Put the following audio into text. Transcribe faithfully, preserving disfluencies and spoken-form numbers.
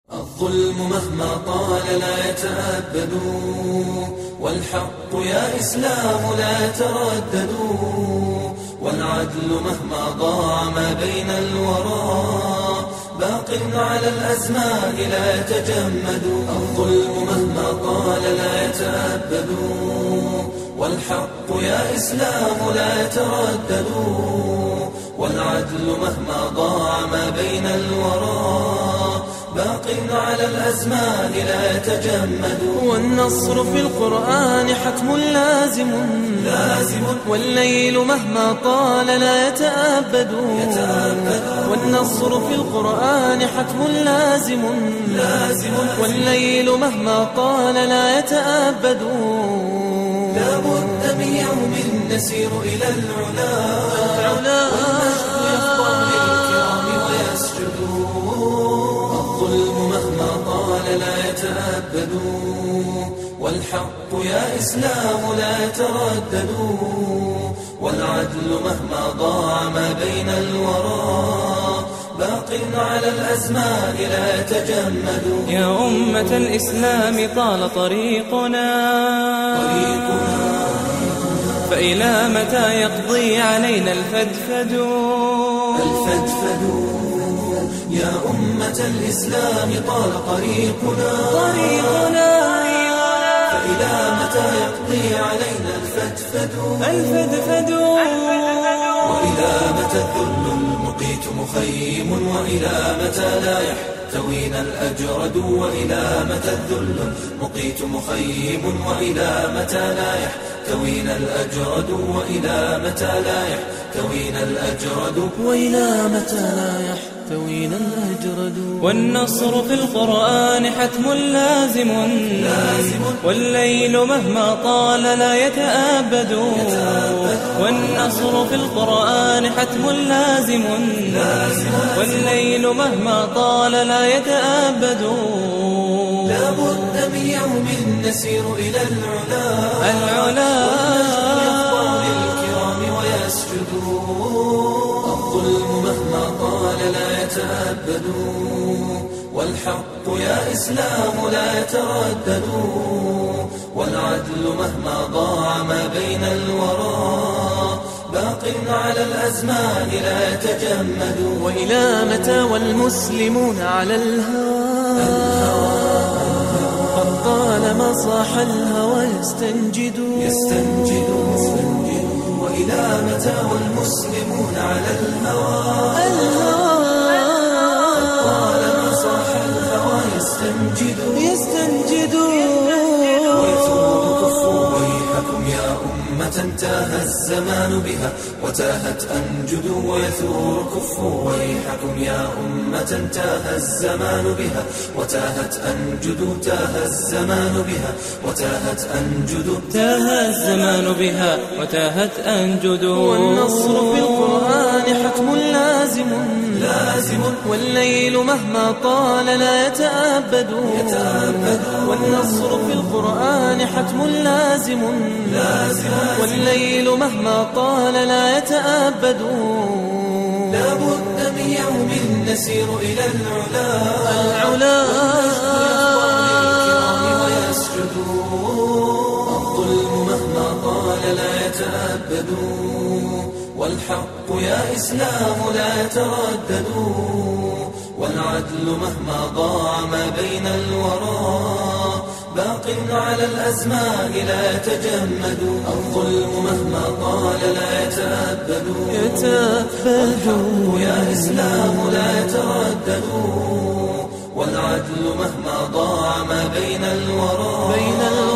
الظلم مهما طال لا يتأبد، والحق يا إسلام لا يتردد، والعدل مهما ضاع ما بين الورى باق على الأزمان لا يتجمد. الظلم مهما طال لا يتأبد، والحق يا إسلام لا يتردد، والعدل مهما ضاع ما بين الورى باق على الأزمان لا يتجمد. والنصر في القرآن حتم لازم لازم، والليل مهما طال لا يتأبد. يتأبد. والنصر في القرآن حتم لازم لازم، والليل مهما طال لا يتأبد. لا بد من يوم نسير إلى العلا، العلا والمجد يفضل للكرام ويسجد. الظلم مهما طال لا يتأبد، والحق يا إسلام لا يتردد، والعدل مهما ضاع ما بين الورى باق على الأزمان لا يتجمد. يا أمة الإسلام طال طريقنا، طريقنا فإلى متى يقضي علينا الفدفد؟ الفدفد. يا أمة الإسلام طال طريقنا، طريقنا فإلى متى يقضي علينا الفدفد؟ الفدفد. وإلى متى الذل المقيت مخيم، وإلى متى لا يحتوينا الأجرد؟ وإلى متى الذل المقيت مخيم، وإلى متى لا يحتوينا الأجرد؟ وإلى متى لا يحتوينا الأجرد؟ وإلى متى لا يحتوينا الأجرد؟ والنصر في القرآن حتم لازم لازم، والليل مهما طال لا يتأبد. والنصر في القرآن حتم لازم لازم، والليل مهما طال لا يتأبد. لا بد من يوم نسير إلى العلا، العلا للكرام ويسجد. الظلم مهما طال لا يتأبد، والحق يا إسلام لا يتردد، والعدل مهما ضاع ما بين الورى باق على الأزمان لا يتجمد. وإلى متى والمسلمون على الهوى قد طالما صاح الهوى يستنجد يستنجد. وإلى متى والمسلمون على الهوى قد طالما صاح الهوى يستنجد. يستنجد. ويثور كفوا ويحكم يا أمة تاه الزمان بها وتاهت أنجد. ويثور كفوا ويحكم يا أمة تاه الزمان بها وتاهت أنجد. تاه الزمان بها وتاهت أنجد. تاه الزمان بها وتاهت أنجد. والنصر في القرآن حتم لازم لازم، والليل مهما طال لا يتأبد. يتأبد. والنصر في القرآن حتم لازم لازم، والليل مهما طال لا يتأبد. لا بد من يوم نسير إلى العلا، العلا للكرام ويسجد. الظلم مهما طال لا يتأبد، والحق يا إسلام لا يتردد، والعدل مهما ضاع ما بين الورى باق على الأزمان لا يتجمد. الظلم مهما طال لا يتأبد، والحق يا إسلام لا يتردد، والعدل مهما ضاع ما بين الورى